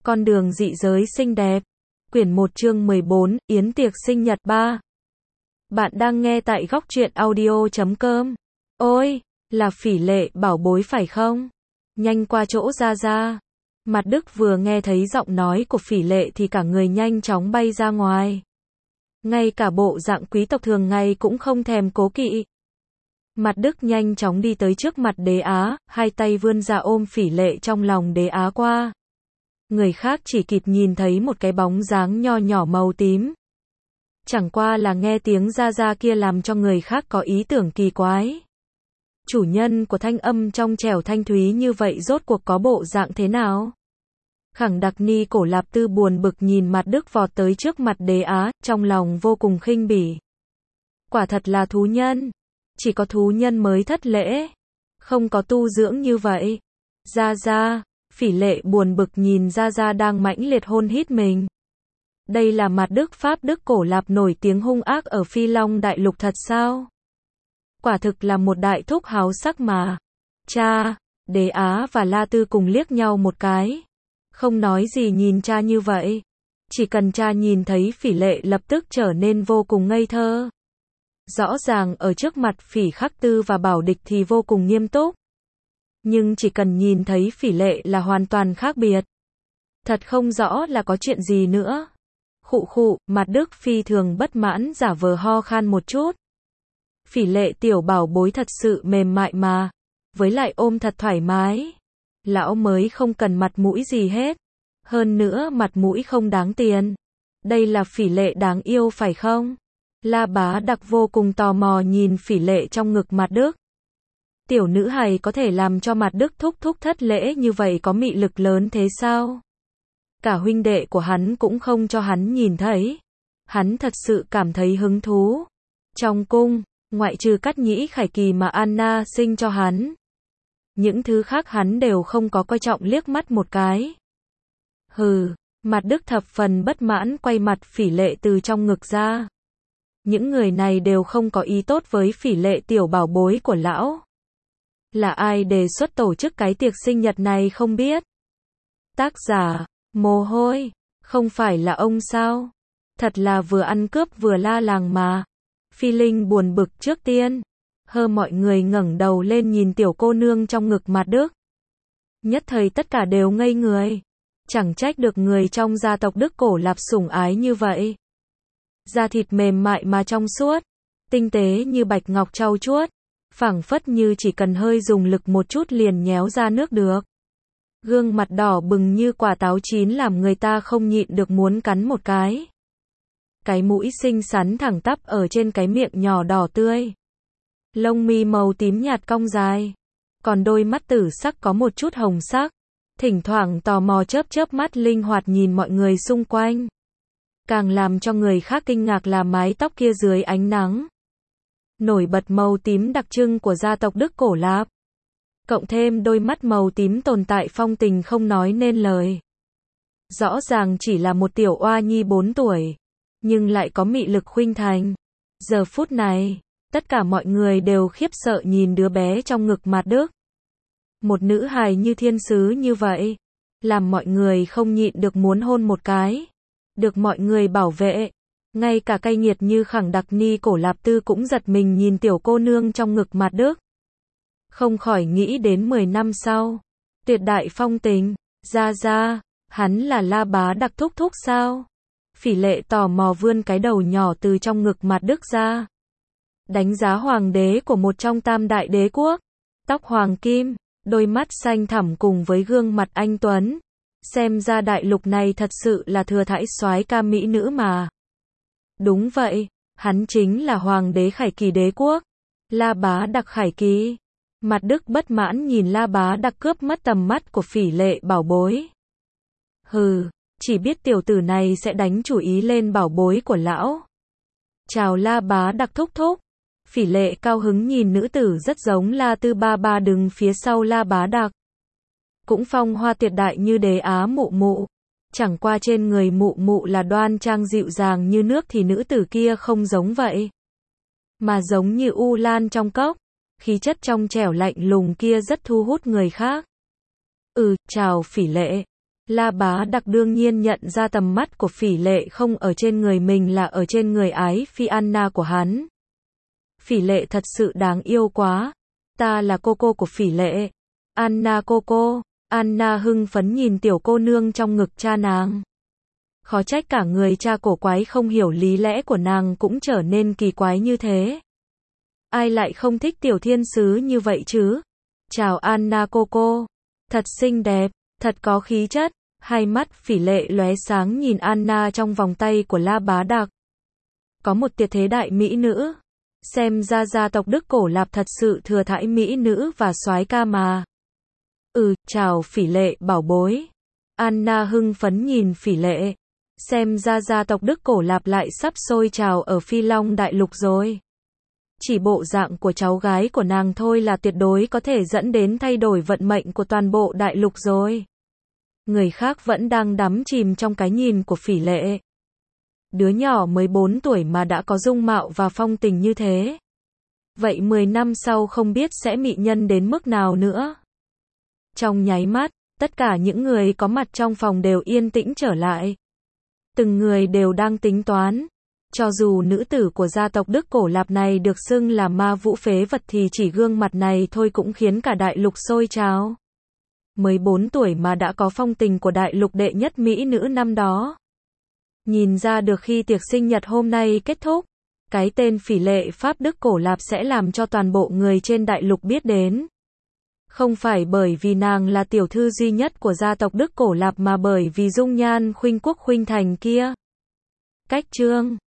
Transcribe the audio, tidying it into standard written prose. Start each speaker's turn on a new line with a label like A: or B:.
A: Con đường dị giới xinh đẹp. Quyển 1 chương 14, Yến tiệc sinh nhật 3. Bạn đang nghe tại góc truyện audio.com. Ôi, là Phỉ Lệ bảo bối phải không? Nhanh qua chỗ Gia Gia. Mặt Đức vừa nghe thấy giọng nói của Phỉ Lệ thì cả người nhanh chóng bay ra ngoài. Ngay cả bộ dạng quý tộc thường ngày cũng không thèm cố kỵ. Mặt Đức nhanh chóng đi tới trước mặt Đế Á, hai tay vươn ra ôm Phỉ Lệ trong lòng Đế Á qua. Người khác chỉ kịp nhìn thấy một cái bóng dáng nho nhỏ màu tím. Chẳng qua là nghe tiếng Gia Gia kia làm cho người khác có ý tưởng kỳ quái. Chủ nhân của thanh âm trong trẻo thanh thúy như vậy rốt cuộc có bộ dạng thế nào? Khẳng Đặc Ni Cổ Lạp Tư buồn bực nhìn Mặt Đức vọt tới trước mặt Đế Á, trong lòng vô cùng khinh bỉ. Quả thật là thú nhân. Chỉ có thú nhân mới thất lễ. Không có tu dưỡng như vậy. Gia Gia. Phỉ Lệ buồn bực nhìn Gia Gia đang mãnh liệt hôn hít mình. Đây là Mặt Đức Pháp Đức Cổ Lạp nổi tiếng hung ác ở Phi Long Đại Lục thật sao? Quả thực là một đại thúc háo sắc mà. Cha, Đế Á và La Tư cùng liếc nhau một cái. Không nói gì nhìn cha như vậy. Chỉ cần cha nhìn thấy Phỉ Lệ lập tức trở nên vô cùng ngây thơ. Rõ ràng ở trước mặt Phỉ Khắc Tư và Bảo Địch thì vô cùng nghiêm túc. Nhưng chỉ cần nhìn thấy Phỉ Lệ là hoàn toàn khác biệt. Thật không rõ là có chuyện gì nữa. Khụ khụ, Mặt Đức phi thường bất mãn giả vờ ho khan một chút. Phỉ Lệ tiểu bảo bối thật sự mềm mại mà. Với lại ôm thật thoải mái. Lão mới không cần mặt mũi gì hết. Hơn nữa mặt mũi không đáng tiền. Đây là Phỉ Lệ đáng yêu phải không? La Bá Đặc vô cùng tò mò nhìn Phỉ Lệ trong ngực Mặt Đức. Tiểu nữ hài có thể làm cho Mặt Đức thúc thúc thất lễ như vậy có mị lực lớn thế sao? Cả huynh đệ của hắn cũng không cho hắn nhìn thấy. Hắn thật sự cảm thấy hứng thú. Trong cung, ngoại trừ Cát Nhĩ Khải Kỳ mà Anna sinh cho hắn. Những thứ khác hắn đều không có coi trọng liếc mắt một cái. Hừ, Mặt Đức thập phần bất mãn quay mặt Phỉ Lệ từ trong ngực ra. Những người này đều không có ý tốt với Phỉ Lệ tiểu bảo bối của lão. Là ai đề xuất tổ chức cái tiệc sinh nhật này không biết? Tác giả, Mồ Hôi, không phải là ông sao? Thật là vừa ăn cướp vừa la làng mà. Phi Linh buồn bực trước tiên. Mọi người ngẩng đầu lên nhìn tiểu cô nương trong ngực Mặt Đức. Nhất thời tất cả đều ngây người. Chẳng trách được người trong gia tộc Đức Cổ Lạp sủng ái như vậy. Da thịt mềm mại mà trong suốt, tinh tế như bạch ngọc trau chuốt, phảng phất như chỉ cần hơi dùng lực một chút liền nhéo ra nước được. Gương mặt đỏ bừng như quả táo chín làm người ta không nhịn được muốn cắn một cái. Cái mũi xinh xắn thẳng tắp ở trên cái miệng nhỏ đỏ tươi. Lông mi màu tím nhạt cong dài. Còn đôi mắt tử sắc có một chút hồng sắc. Thỉnh thoảng tò mò chớp chớp mắt linh hoạt nhìn mọi người xung quanh. Càng làm cho người khác kinh ngạc là mái tóc kia dưới ánh nắng. Nổi bật màu tím đặc trưng của gia tộc Đức Cổ Lạp. Cộng thêm đôi mắt màu tím tồn tại phong tình không nói nên lời. Rõ ràng chỉ là một tiểu oa nhi 4 tuổi. Nhưng lại có mị lực khuynh thành. Giờ phút này, tất cả mọi người đều khiếp sợ nhìn đứa bé trong ngực Mặt Đức. Một nữ hài như thiên sứ như vậy. Làm mọi người không nhịn được muốn hôn một cái. Được mọi người bảo vệ. Ngay cả cay nghiệt như Khẳng Đặc Ni Cổ Lạp Tư cũng giật mình nhìn tiểu cô nương trong ngực Mặt Đức. Không khỏi nghĩ đến 10 năm sau. Tuyệt đại phong tình. Gia Gia, hắn là La Bá Đặc thúc thúc sao? Phỉ Lệ tò mò vươn cái đầu nhỏ từ trong ngực Mặt Đức ra. Đánh giá hoàng đế của một trong tam đại đế quốc. Tóc hoàng kim, đôi mắt xanh thẳm cùng với gương mặt anh tuấn. Xem ra đại lục này thật sự là thừa thãi soái ca mỹ nữ mà. Đúng vậy, hắn chính là hoàng đế Khải Kỳ đế quốc. La Bá Đặc Khải Kỳ. Mặt Đức bất mãn nhìn La Bá Đặc cướp mất tầm mắt của Phỉ Lệ bảo bối. Hừ, chỉ biết tiểu tử này sẽ đánh chủ ý lên bảo bối của lão. Chào La Bá Đặc thúc thúc. Phỉ Lệ cao hứng nhìn nữ tử rất giống La Tư ba ba đứng phía sau La Bá Đặc. Cũng phong hoa tuyệt đại như Đế Á mụ mụ. Chẳng qua trên người mụ mụ là đoan trang dịu dàng như nước thì nữ tử kia không giống vậy. Mà giống như u lan trong cốc. Khí chất trong trẻo lạnh lùng kia rất thu hút người khác. Chào Phỉ Lệ. La Bá Đặc đương nhiên nhận ra tầm mắt của Phỉ Lệ không ở trên người mình là ở trên người ái phi Anna của hắn. Phỉ Lệ thật sự đáng yêu quá. Ta là cô của Phỉ Lệ. Anna cô. Anna hưng phấn nhìn tiểu cô nương trong ngực cha nàng. Khó trách cả người cha cổ quái không hiểu lý lẽ của nàng cũng trở nên kỳ quái như thế. Ai lại không thích tiểu thiên sứ như vậy chứ? Chào Anna cô. Thật xinh đẹp, thật có khí chất. Hai mắt Phỉ Lệ lóe sáng nhìn Anna trong vòng tay của La Bá Đặc. Có một tuyệt thế đại mỹ nữ. Xem ra gia tộc Đức Cổ Lạp thật sự thừa thãi mỹ nữ và soái ca mà. Chào Phỉ Lệ bảo bối. Anna hưng phấn nhìn Phỉ Lệ. Xem ra gia tộc Đức Cổ Lạp lại sắp sôi trào ở Phi Long Đại Lục rồi. Chỉ bộ dạng của cháu gái của nàng thôi là tuyệt đối có thể dẫn đến thay đổi vận mệnh của toàn bộ đại lục rồi. Người khác vẫn đang đắm chìm trong cái nhìn của Phỉ Lệ. Đứa nhỏ mới 4 tuổi mà đã có dung mạo và phong tình như thế. Vậy 10 năm sau không biết sẽ mị nhân đến mức nào nữa. Trong nháy mắt, tất cả những người có mặt trong phòng đều yên tĩnh trở lại. Từng người đều đang tính toán. Cho dù nữ tử của gia tộc Đức Cổ Lạp này được xưng là ma vũ phế vật thì chỉ gương mặt này thôi cũng khiến cả đại lục sôi trào. Mới 4 tuổi mà đã có phong tình của đại lục đệ nhất mỹ nữ năm đó. Nhìn ra được khi tiệc sinh nhật hôm nay kết thúc, cái tên Phỉ Lệ Pháp Đức Cổ Lạp sẽ làm cho toàn bộ người trên đại lục biết đến. Không phải bởi vì nàng là tiểu thư duy nhất của gia tộc Đức Cổ Lạp mà bởi vì dung nhan khuynh quốc khuynh thành kia. Cách chương